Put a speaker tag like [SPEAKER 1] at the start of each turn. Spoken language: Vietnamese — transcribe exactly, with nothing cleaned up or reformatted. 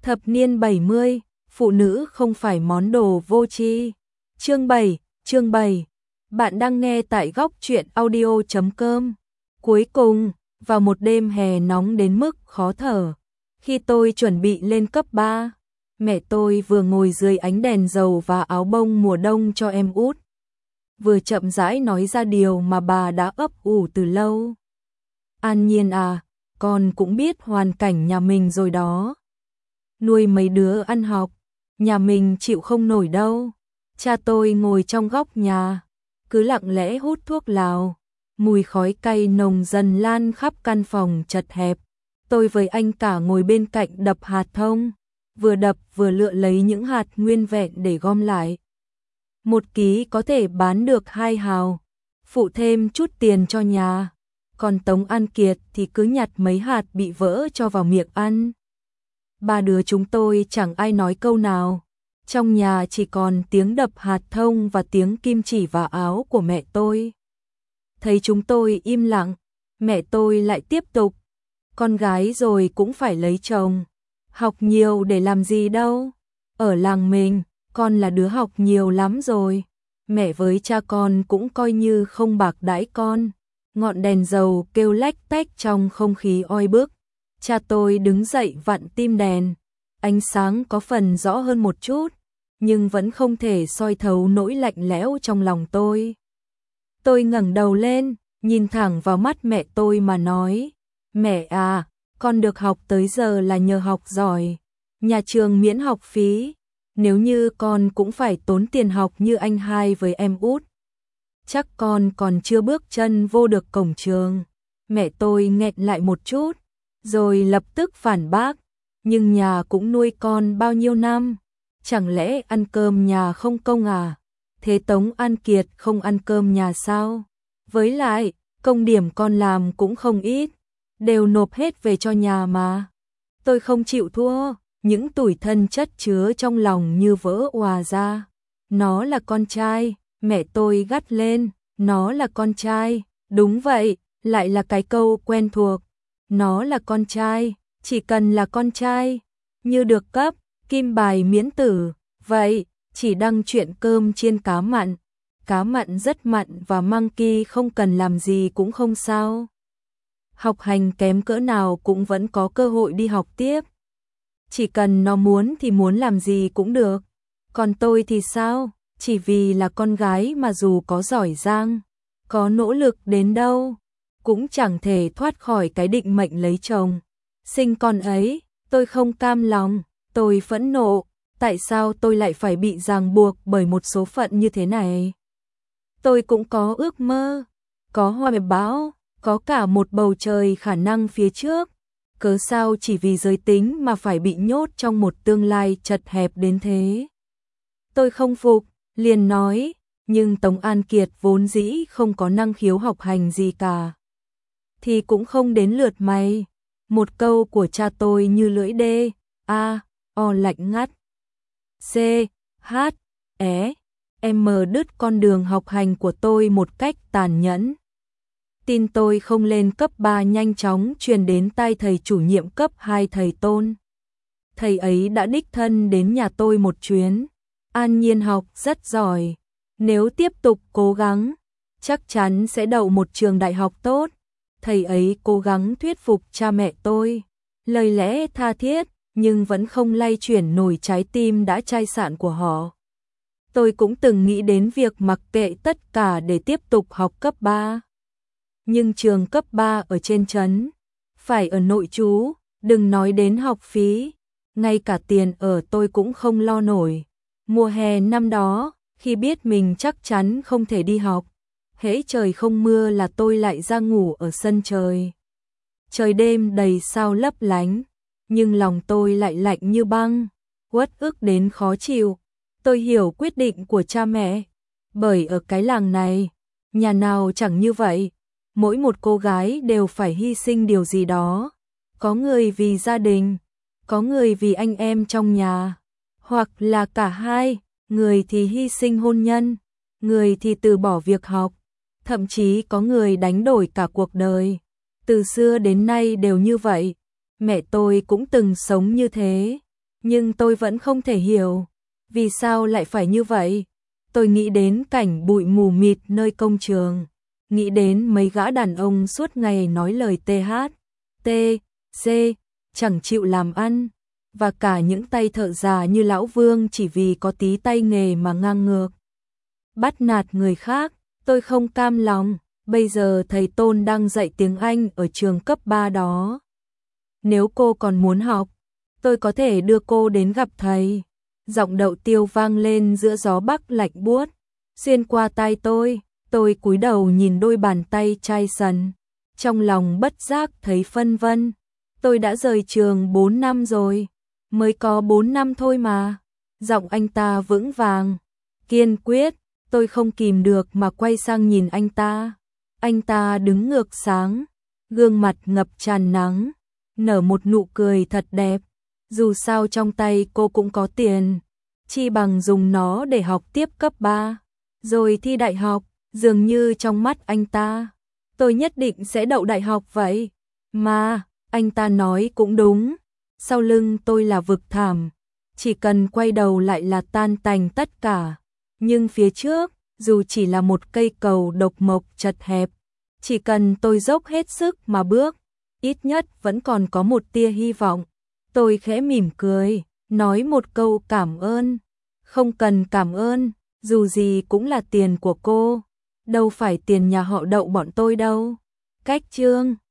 [SPEAKER 1] Thập niên bảy mươi, phụ nữ không phải món đồ vô tri. Chương bảy, chương bảy. Bạn đang nghe tại góc truyện audio chấm com. Cuối cùng, vào một đêm hè nóng đến mức khó thở, khi tôi chuẩn bị lên cấp ba, mẹ tôi vừa ngồi dưới ánh đèn dầu và áo bông mùa đông cho em út, vừa chậm rãi nói ra điều mà bà đã ấp ủ từ lâu. An Nhiên à, con cũng biết hoàn cảnh nhà mình rồi đó. Nuôi mấy đứa ăn học, nhà mình chịu không nổi đâu. Cha tôi ngồi trong góc nhà, cứ lặng lẽ hút thuốc lào, mùi khói cay nồng dần lan khắp căn phòng chật hẹp. Tôi với anh cả ngồi bên cạnh đập hạt thông, vừa đập vừa lựa lấy những hạt nguyên vẹn để gom lại. Một ký có thể bán được hai hào, phụ thêm chút tiền cho nhà. Còn Tống An Kiệt thì cứ nhặt mấy hạt bị vỡ cho vào miệng ăn. Ba đứa chúng tôi chẳng ai nói câu nào. Trong nhà chỉ còn tiếng đập hạt thông và tiếng kim chỉ vào áo của mẹ tôi. Thấy chúng tôi im lặng, mẹ tôi lại tiếp tục. Con gái rồi cũng phải lấy chồng. Học nhiều để làm gì đâu. Ở làng mình, con là đứa học nhiều lắm rồi. Mẹ với cha con cũng coi như không bạc đãi con. Ngọn đèn dầu kêu lách tách trong không khí oi bức. Cha tôi đứng dậy vặn tim đèn. Ánh sáng có phần rõ hơn một chút, nhưng vẫn không thể soi thấu nỗi lạnh lẽo trong lòng tôi. Tôi ngẩng đầu lên, nhìn thẳng vào mắt mẹ tôi mà nói: "Mẹ à, con được học tới giờ là nhờ học giỏi. Nhà trường miễn học phí. Nếu như con cũng phải tốn tiền học như anh hai với em út, chắc con còn chưa bước chân vô được cổng trường." Mẹ tôi nghẹn lại một chút, rồi lập tức phản bác: "Nhưng nhà cũng nuôi con bao nhiêu năm, chẳng lẽ ăn cơm nhà không công à? Thế Tống An Kiệt không ăn cơm nhà sao? Với lại, công điểm con làm cũng không ít, đều nộp hết về cho nhà mà." Tôi không chịu thua, những tủi thân chất chứa trong lòng như vỡ òa ra. "Nó là con trai," mẹ tôi gắt lên, "nó là con trai." Đúng vậy, lại là cái câu quen thuộc. Nó là con trai, chỉ cần là con trai, như được cấp kim bài miễn tử. Vậy, chỉ đăng chuyện cơm chiên cá mặn. Cá mặn rất mặn và Monkey không cần làm gì cũng không sao. Học hành kém cỡ nào cũng vẫn có cơ hội đi học tiếp. Chỉ cần nó muốn thì muốn làm gì cũng được. Còn tôi thì sao? Chỉ vì là con gái mà dù có giỏi giang, có nỗ lực đến đâu, cũng chẳng thể thoát khỏi cái định mệnh lấy chồng, sinh con ấy. Tôi không cam lòng, tôi phẫn nộ. Tại sao tôi lại phải bị ràng buộc bởi một số phận như thế này? Tôi cũng có ước mơ, có hoa bão, có cả một bầu trời khả năng phía trước. Cớ sao chỉ vì giới tính mà phải bị nhốt trong một tương lai chật hẹp đến thế? Tôi không phục, liền nói: "Nhưng Tống An Kiệt vốn dĩ không có năng khiếu học hành gì cả, thì cũng không đến lượt mày." Một câu của cha tôi như lưỡi đê, a, o lạnh ngắt. C, H, E, M đứt con đường học hành của tôi một cách tàn nhẫn. Tin tôi không lên cấp ba nhanh chóng truyền đến tai thầy chủ nhiệm cấp hai, thầy Tôn. Thầy ấy đã đích thân đến nhà tôi một chuyến. "An Nhiên học rất giỏi, nếu tiếp tục cố gắng, chắc chắn sẽ đậu một trường đại học tốt." Thầy ấy cố gắng thuyết phục cha mẹ tôi, lời lẽ tha thiết, nhưng vẫn không lay chuyển nổi trái tim đã chai sạn của họ. Tôi cũng từng nghĩ đến việc mặc kệ tất cả để tiếp tục học cấp ba. Nhưng trường cấp ba ở trên trấn, phải ở nội trú, đừng nói đến học phí, ngay cả tiền ở tôi cũng không lo nổi. Mùa hè năm đó, khi biết mình chắc chắn không thể đi học, hễ trời không mưa là tôi lại ra ngủ ở sân trời. Trời đêm đầy sao lấp lánh, nhưng lòng tôi lại lạnh như băng, uất ức đến khó chịu. Tôi hiểu quyết định của cha mẹ, bởi ở cái làng này, nhà nào chẳng như vậy. Mỗi một cô gái đều phải hy sinh điều gì đó. Có người vì gia đình, có người vì anh em trong nhà, hoặc là cả hai. Người thì hy sinh hôn nhân, người thì từ bỏ việc học, thậm chí có người đánh đổi cả cuộc đời. Từ xưa đến nay đều như vậy. Mẹ tôi cũng từng sống như thế. Nhưng tôi vẫn không thể hiểu, vì sao lại phải như vậy? Tôi nghĩ đến cảnh bụi mù mịt nơi công trường, nghĩ đến mấy gã đàn ông suốt ngày nói lời tê hát, tê, xê, chẳng chịu làm ăn, và cả những tay thợ già như lão Vương chỉ vì có tí tay nghề mà ngang ngược. Bắt nạt người khác, tôi không cam lòng, bây giờ thầy Tôn đang dạy tiếng Anh ở trường cấp ba đó. Nếu cô còn muốn học, tôi có thể đưa cô đến gặp thầy. Giọng Đậu Tiêu vang lên giữa gió bắc lạnh buốt, xuyên qua tai tôi, tôi cúi đầu nhìn đôi bàn tay chai sần, trong lòng bất giác thấy phân vân. Tôi đã rời trường bốn năm rồi, mới có bốn năm thôi mà. Giọng anh ta vững vàng, kiên quyết, tôi không kìm được mà quay sang nhìn anh ta. Anh ta đứng ngược sáng, gương mặt ngập tràn nắng, nở một nụ cười thật đẹp. Dù sao trong tay cô cũng có tiền, chi bằng dùng nó để học tiếp cấp ba, rồi thi đại học. Dường như trong mắt anh ta, tôi nhất định sẽ đậu đại học vậy. Mà, anh ta nói cũng đúng, sau lưng tôi là vực thẳm, chỉ cần quay đầu lại là tan tành tất cả. Nhưng phía trước, dù chỉ là một cây cầu độc mộc chật hẹp, chỉ cần tôi dốc hết sức mà bước, ít nhất vẫn còn có một tia hy vọng. Tôi khẽ mỉm cười, nói một câu cảm ơn. Không cần cảm ơn, dù gì cũng là tiền của cô, đâu phải tiền nhà họ Đậu bọn tôi đâu. Cách chương